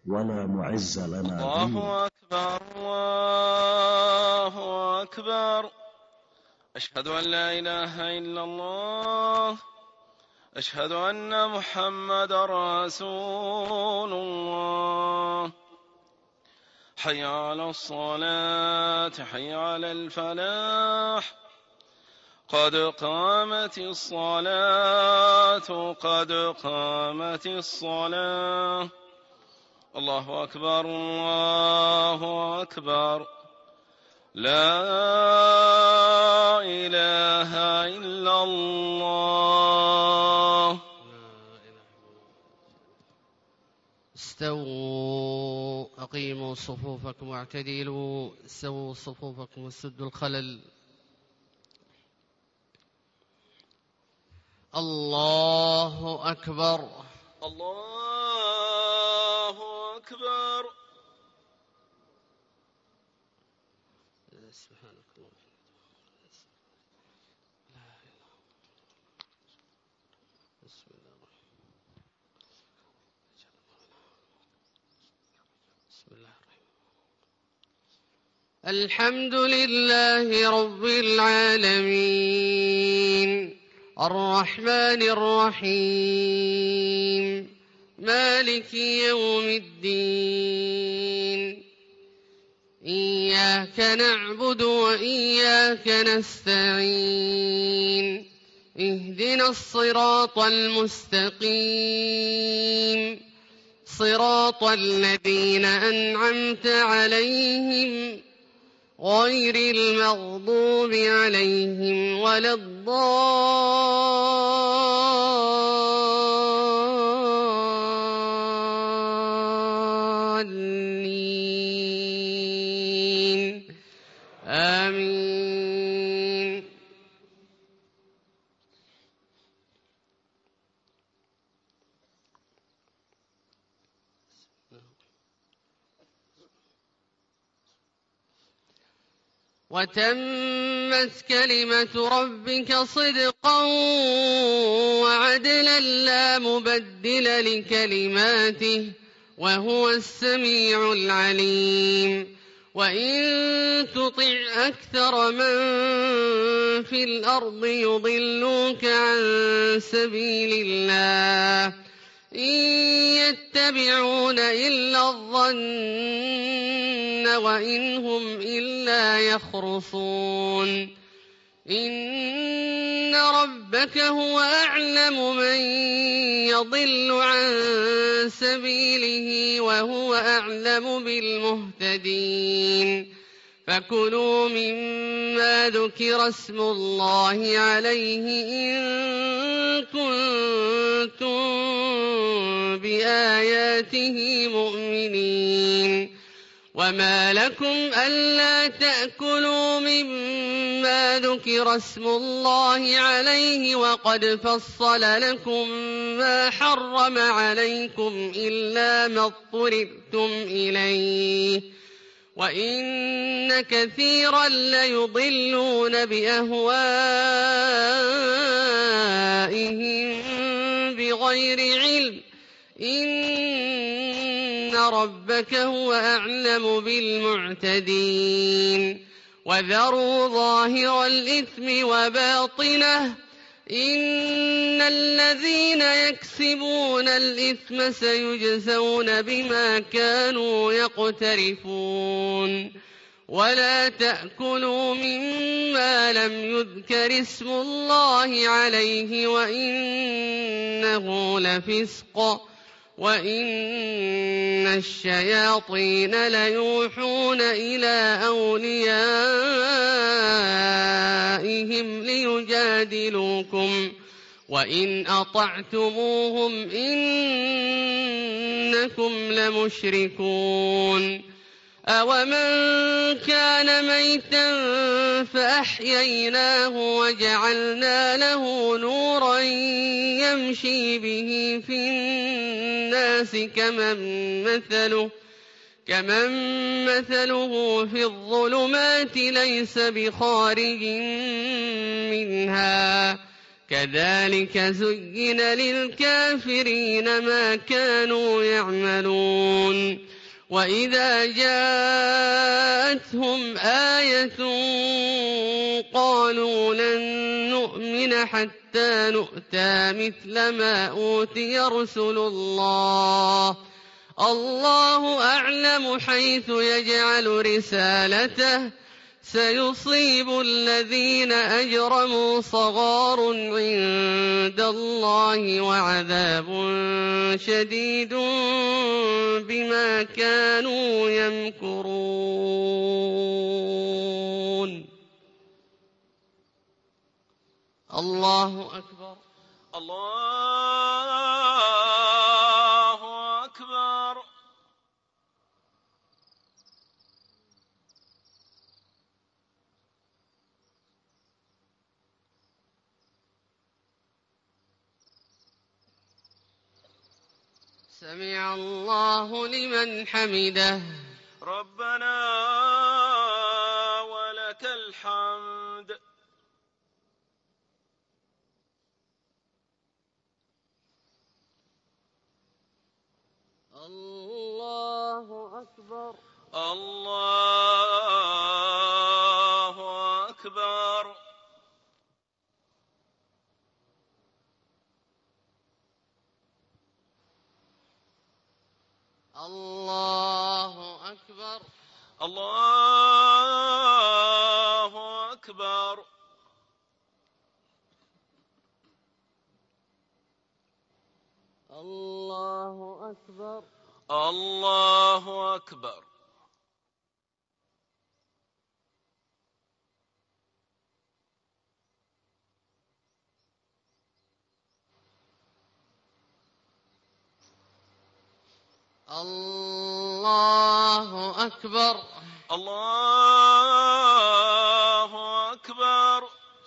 ولا معز لنا غيره. الله أكبر الله أكبر. أشهد أن لا إله إلا الله. أشهد أن محمد رسول الله. حي على الصلاة حي على الفلاح. قد قامت الصلاة قد قامت الصلاة. الله أكبر الله أكبر. لا إله إلا الله. استووا أقيموا صفوفكم واعتدلوا. سووا صفوفكم وسدوا الخلل. الله أكبر الله أكبر. سبحانك اللهم بسم الله الحمد لله رب العالمين الرحمن الرحيم مالك يوم الدين. إياك نعبد وإياك نستعين. اهدنا الصراط المستقيم صراط الذين أنعمت عليهم غير المغضوب عليهم ولا الضالين آمين. وتمت كلمة ربك صدقا وعدلا لا مبدل لكلماته وهو السميع العليم. وإن تطع أكثر من في الأرض يضلوك عن سبيل الله إن يتبعون إلا الظن وإن هم إلا يخرصون. إن ربك هو أعلم من يضل عن سبيله وهو أعلم بالمهتدين. فكلوا مما ذكر اسم الله عليه إن كنتم بآياته مؤمنين. وما لكم ألا تأكلوا مما ذكر اسم الله عليه وقد فصل لكم ما حرم عليكم إلا ما اضطررتم إليه وإن كثيرا ليضلون بأهوائهم بغير علم. إن ربك هو أعلم بالمعتدين. وذروا ظاهر الإثم وباطنه إن الذين يكسبون الإثم سيجزون بما كانوا يقترفون. ولا تأكلوا مما لم يذكر اسم الله عليه وإنه لفسق وإن الشياطين ليوحون إلى أوليائهم ليجادلوكم وإن أطعتموهم إنكم لمشركون. أومن كان ميتا فأحييناه وجعلنا له نورا يمشي به في الناس كمن مثله في الظلمات ليس بخارج منها. كذلك زين للكافرين ما كانوا يعملون وإذا جاءتهم آية قالوا لن نؤمن حتى نؤتى مثل ما أوتي رسل الله الله أعلم حيث يجعل رسالته سيصيب الذين أجرموا صغار عند الله وعذاب شديد بما كانوا يمكرون. الله أكبر. الله أكبر. سمع الله لمن حمده. ربنا ولك الحمد. الله أكبر. الله أكبر. الله أكبر. الله أكبر. الله أكبر. الله أكبر. الله أكبر. الله أكبر.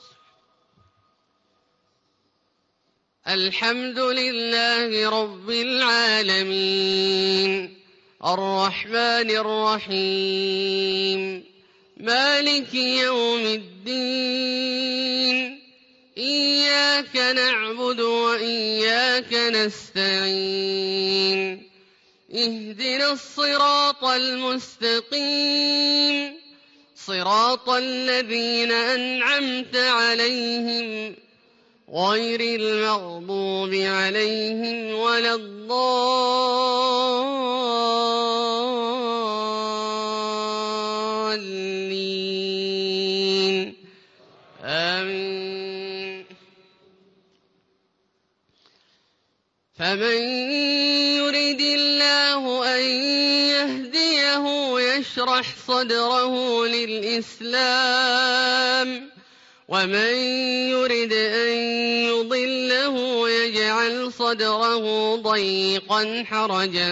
الحمد لله رب العالمين الرحمن الرحيم مالك يوم الدين إياك نعبد وإياك نستعين اهدنا الصراط المستقيم صراط الذين أنعمت عليهم غير المغضوب عليهم ولا الضالين آمين. فمن يرد الله أن يهديه يشرح صدره للإسلام ومن يرد أن يضله يجعل صدره ضيقا حرجا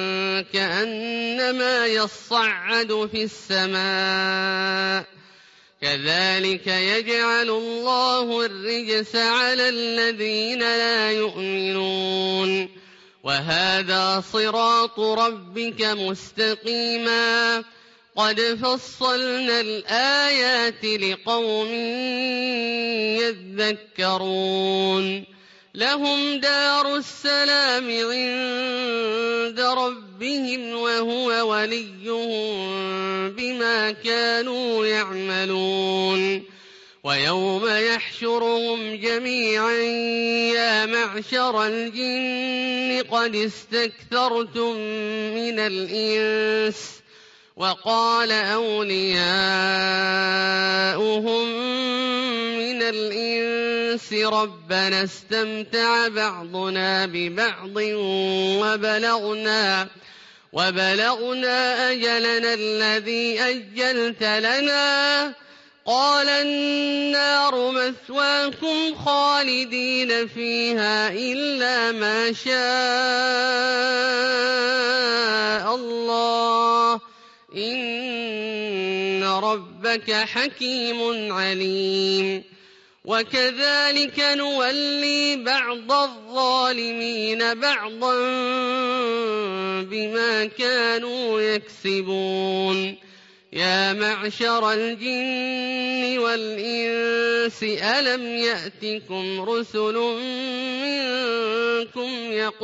كأنما يصعد في السماء كذلك يجعل الله الرجس على الذين لا يؤمنون وهذا صراط ربك مستقيما قد فصلنا الآيات لقوم يذكرون لهم دار السلام عند ربهم وهو وليهم بما كانوا يعملون ويوم يحشرهم جميعا يا معشر الجن قد استكثرتم من الإنس وقال أولياؤهم من الإنس ربنا استمتع بعضنا ببعض وبلغنا أجلنا الذي أجلت لنا قال النار مثواكم خالدين فيها إلا ما شاء الله إن ربك حكيم عليم وكذلك نولي بعض الظالمين بعضا بما كانوا يكسبون يا معشر الجن والإنس ألم يأتكم رسل منكم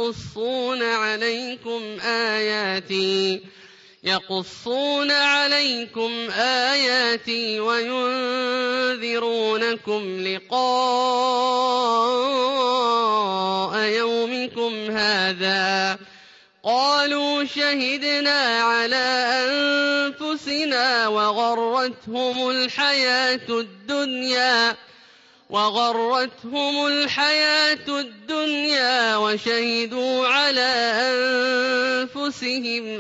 يقصون عليكم آياتي وينذرونكم لقاء يومكم هذا قالوا شهدنا على أنفسنا وغرتهم الحياة الدنيا وشهدوا على أنفسهم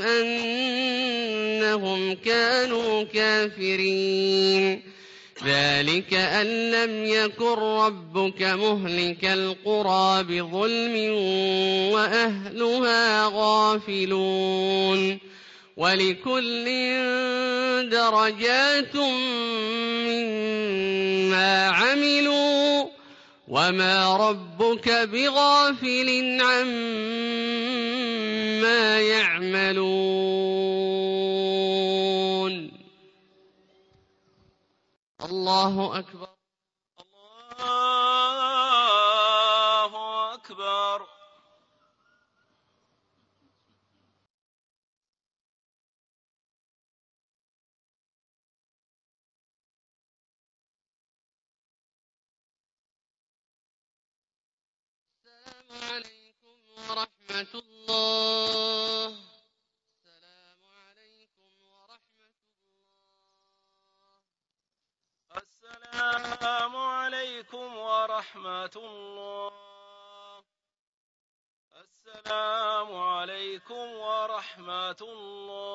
أنهم كانوا كافرين ذلك أن لم يكن ربك مهلك القرى بظلم وأهلها غافلون ولكل درجات مما عملوا وما ربك بغافل عما يعملون الله أكبر الله أكبر السلام عليكم ورحمة الله السلام عليكم ورحمة الله السلام عليكم ورحمة الله السلام عليكم ورحمة الله